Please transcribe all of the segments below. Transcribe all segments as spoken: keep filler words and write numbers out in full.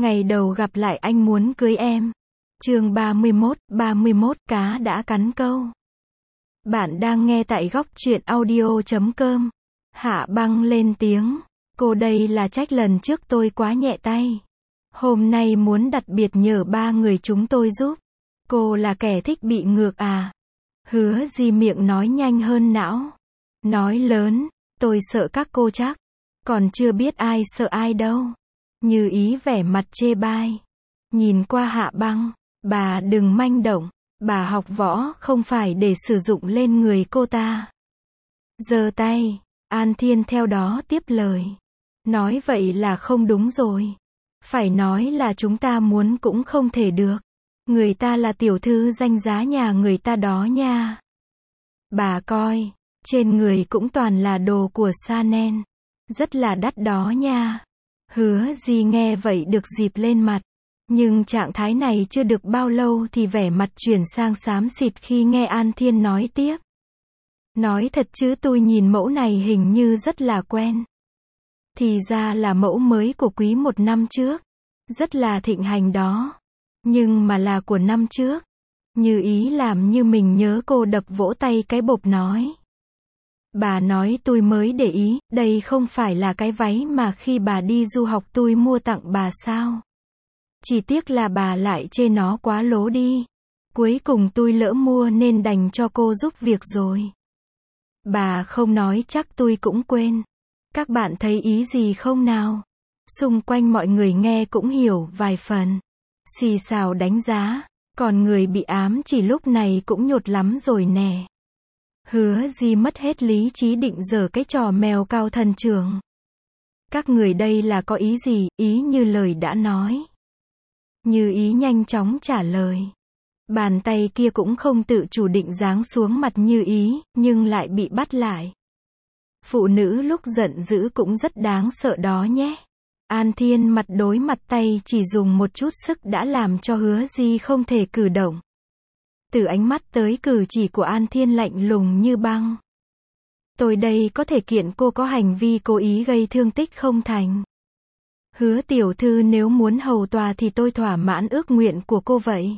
Ngày đầu gặp lại anh muốn cưới em. Chương ba mươi mốt, ba mươi mốt, cá đã cắn câu. Bạn đang nghe tại góc truyện audio chấm com. Hạ Băng lên tiếng. Cô đây là trách lần trước tôi quá nhẹ tay. Hôm nay muốn đặc biệt nhờ ba người chúng tôi giúp. Cô là kẻ thích bị ngược à? Hứa Di miệng nói nhanh hơn não. Nói lớn, tôi sợ các cô chắc. Còn chưa biết ai sợ ai đâu. Như Ý vẻ mặt chê bai. Nhìn qua Hạ Băng. Bà đừng manh động. Bà học võ không phải để sử dụng lên người cô ta. Giơ tay. An Thiên theo đó tiếp lời. Nói vậy là không đúng rồi. Phải nói là chúng ta muốn cũng không thể được. Người ta là tiểu thư danh giá nhà người ta đó nha. Bà coi. Trên người cũng toàn là đồ của Chanel. Rất là đắt đó nha. Hứa Di nghe vậy được dịp lên mặt. Nhưng trạng thái này chưa được bao lâu thì vẻ mặt chuyển sang xám xịt khi nghe An Thiên nói tiếp. Nói thật chứ tôi nhìn mẫu này hình như rất là quen. Thì ra là mẫu mới của quý một năm trước. Rất là thịnh hành đó. Nhưng mà là của năm trước. Như Ý làm như mình nhớ, cô đập vỗ tay cái bộp nói. Bà nói tôi mới để ý, đây không phải là cái váy mà khi bà đi du học tôi mua tặng bà sao? Chỉ tiếc là bà lại chê nó quá lố đi. Cuối cùng tôi lỡ mua nên đành cho cô giúp việc rồi. Bà không nói chắc tôi cũng quên. Các bạn thấy ý gì không nào? Xung quanh mọi người nghe cũng hiểu vài phần. Xì xào đánh giá. Còn người bị ám chỉ lúc này cũng nhột lắm rồi nè. Hứa Di mất hết lý trí định giở cái trò mèo cao thần trưởng. Các người đây là có ý gì, ý như lời đã nói. Như Ý nhanh chóng trả lời. Bàn tay kia cũng không tự chủ định giáng xuống mặt Như Ý, nhưng lại bị bắt lại. Phụ nữ lúc giận dữ cũng rất đáng sợ đó nhé. An Thiên mặt đối mặt tay chỉ dùng một chút sức đã làm cho Hứa Di không thể cử động. Từ ánh mắt tới cử chỉ của An Thiên lạnh lùng như băng. Tôi đây có thể kiện cô có hành vi cố ý gây thương tích không thành. Hứa tiểu thư nếu muốn hầu tòa thì tôi thỏa mãn ước nguyện của cô vậy.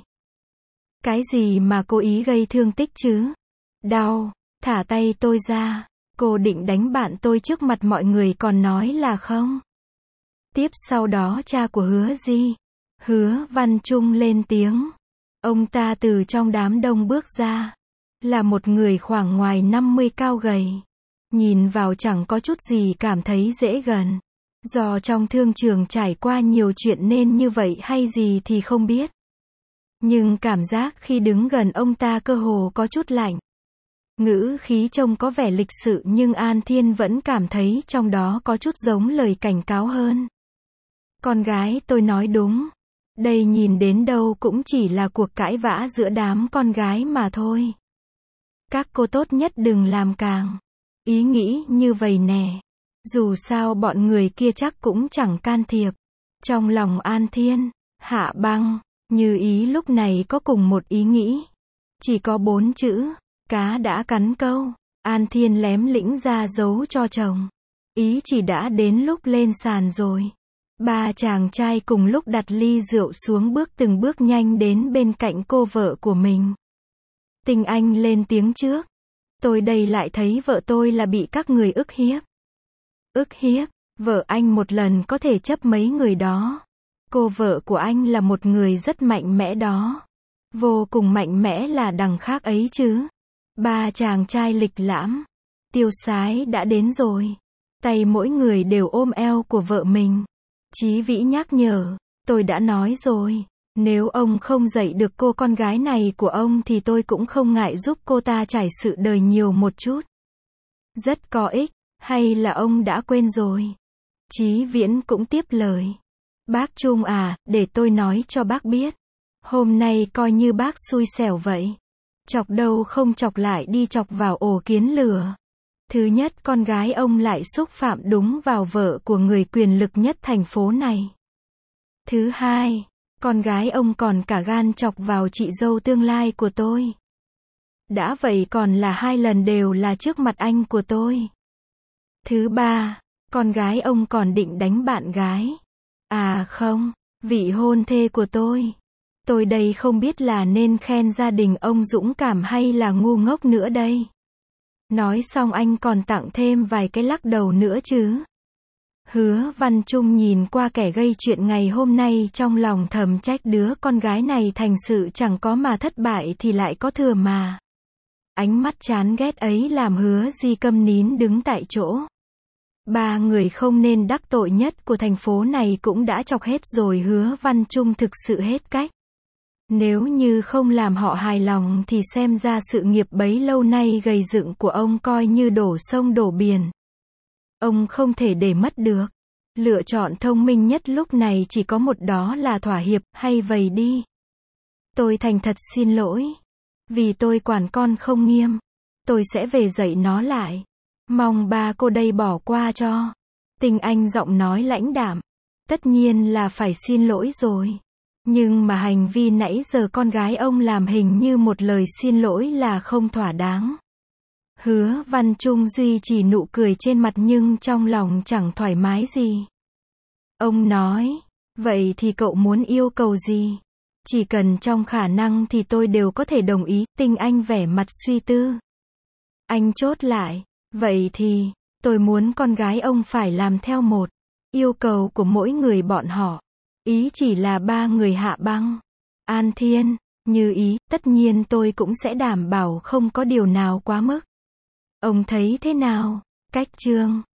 Cái gì mà cố ý gây thương tích chứ? Đau, thả tay tôi ra. Cô định đánh bạn tôi trước mặt mọi người còn nói là không? Tiếp sau đó cha của Hứa Di, Hứa Văn Trung lên tiếng. Ông ta từ trong đám đông bước ra. Là một người khoảng ngoài năm mươi cao gầy. Nhìn vào chẳng có chút gì cảm thấy dễ gần. Do trong thương trường trải qua nhiều chuyện nên như vậy hay gì thì không biết. Nhưng cảm giác khi đứng gần ông ta cơ hồ có chút lạnh. Ngữ khí trông có vẻ lịch sự nhưng An Thiên vẫn cảm thấy trong đó có chút giống lời cảnh cáo hơn. Con gái tôi nói đúng. Đây nhìn đến đâu cũng chỉ là cuộc cãi vã giữa đám con gái mà thôi. Các cô tốt nhất đừng làm càng. Ý nghĩ như vậy nè. Dù sao bọn người kia chắc cũng chẳng can thiệp. Trong lòng An Thiên, Hạ Băng, Như Ý lúc này có cùng một ý nghĩ. Chỉ có bốn chữ. Cá đã cắn câu. An Thiên lém lĩnh ra giấu cho chồng. Ý chỉ đã đến lúc lên sàn rồi. Ba chàng trai cùng lúc đặt ly rượu xuống bước từng bước nhanh đến bên cạnh cô vợ của mình. Tình Anh lên tiếng trước. Tôi đây lại thấy vợ tôi là bị các người ức hiếp. Ức hiếp, vợ anh một lần có thể chấp mấy người đó. Cô vợ của anh là một người rất mạnh mẽ đó. Vô cùng mạnh mẽ là đằng khác ấy chứ. Ba chàng trai lịch lãm. Tiêu sái đã đến rồi. Tay mỗi người đều ôm eo của vợ mình. Chí Vĩ nhắc nhở. Tôi đã nói rồi. Nếu ông không dạy được cô con gái này của ông thì tôi cũng không ngại giúp cô ta trải sự đời nhiều một chút. Rất có ích. Hay là ông đã quên rồi? Chí Viễn cũng tiếp lời. Bác Trung à, để tôi nói cho bác biết. Hôm nay coi như bác xui xẻo vậy. Chọc đâu không chọc lại đi chọc vào ổ kiến lửa. Thứ nhất, con gái ông lại xúc phạm đúng vào vợ của người quyền lực nhất thành phố này. Thứ hai, con gái ông còn cả gan chọc vào chị dâu tương lai của tôi. Đã vậy còn là hai lần đều là trước mặt anh của tôi. Thứ ba, con gái ông còn định đánh bạn gái. À không, vị hôn thê của tôi. Tôi đây không biết là nên khen gia đình ông dũng cảm hay là ngu ngốc nữa đây. Nói xong anh còn tặng thêm vài cái lắc đầu nữa chứ. Hứa Văn Trung nhìn qua kẻ gây chuyện ngày hôm nay trong lòng thầm trách đứa con gái này thành sự chẳng có mà thất bại thì lại có thừa mà. Ánh mắt chán ghét ấy làm Hứa Di câm nín đứng tại chỗ. Ba người không nên đắc tội nhất của thành phố này cũng đã chọc hết rồi, Hứa Văn Trung thực sự hết cách. Nếu như không làm họ hài lòng thì xem ra sự nghiệp bấy lâu nay gầy dựng của ông coi như đổ sông đổ biển. Ông không thể để mất được. Lựa chọn thông minh nhất lúc này chỉ có một, đó là thỏa hiệp, hay vầy đi. Tôi thành thật xin lỗi. Vì tôi quản con không nghiêm. Tôi sẽ về dạy nó lại. Mong ba cô đây bỏ qua cho. Tinh Anh giọng nói lãnh đạm. Tất nhiên là phải xin lỗi rồi. Nhưng mà hành vi nãy giờ con gái ông làm hình như một lời xin lỗi là không thỏa đáng. Hứa Văn Trung duy trì nụ cười trên mặt nhưng trong lòng chẳng thoải mái gì. Ông nói, vậy thì cậu muốn yêu cầu gì? Chỉ cần trong khả năng thì tôi đều có thể đồng ý. Tinh Anh vẻ mặt suy tư. Anh chốt lại, vậy thì, tôi muốn con gái ông phải làm theo một yêu cầu của mỗi người bọn họ. Ý chỉ là ba người Hạ Băng, An Thiên, Như Ý, tất nhiên tôi cũng sẽ đảm bảo không có điều nào quá mức. Ông thấy thế nào? Cách chương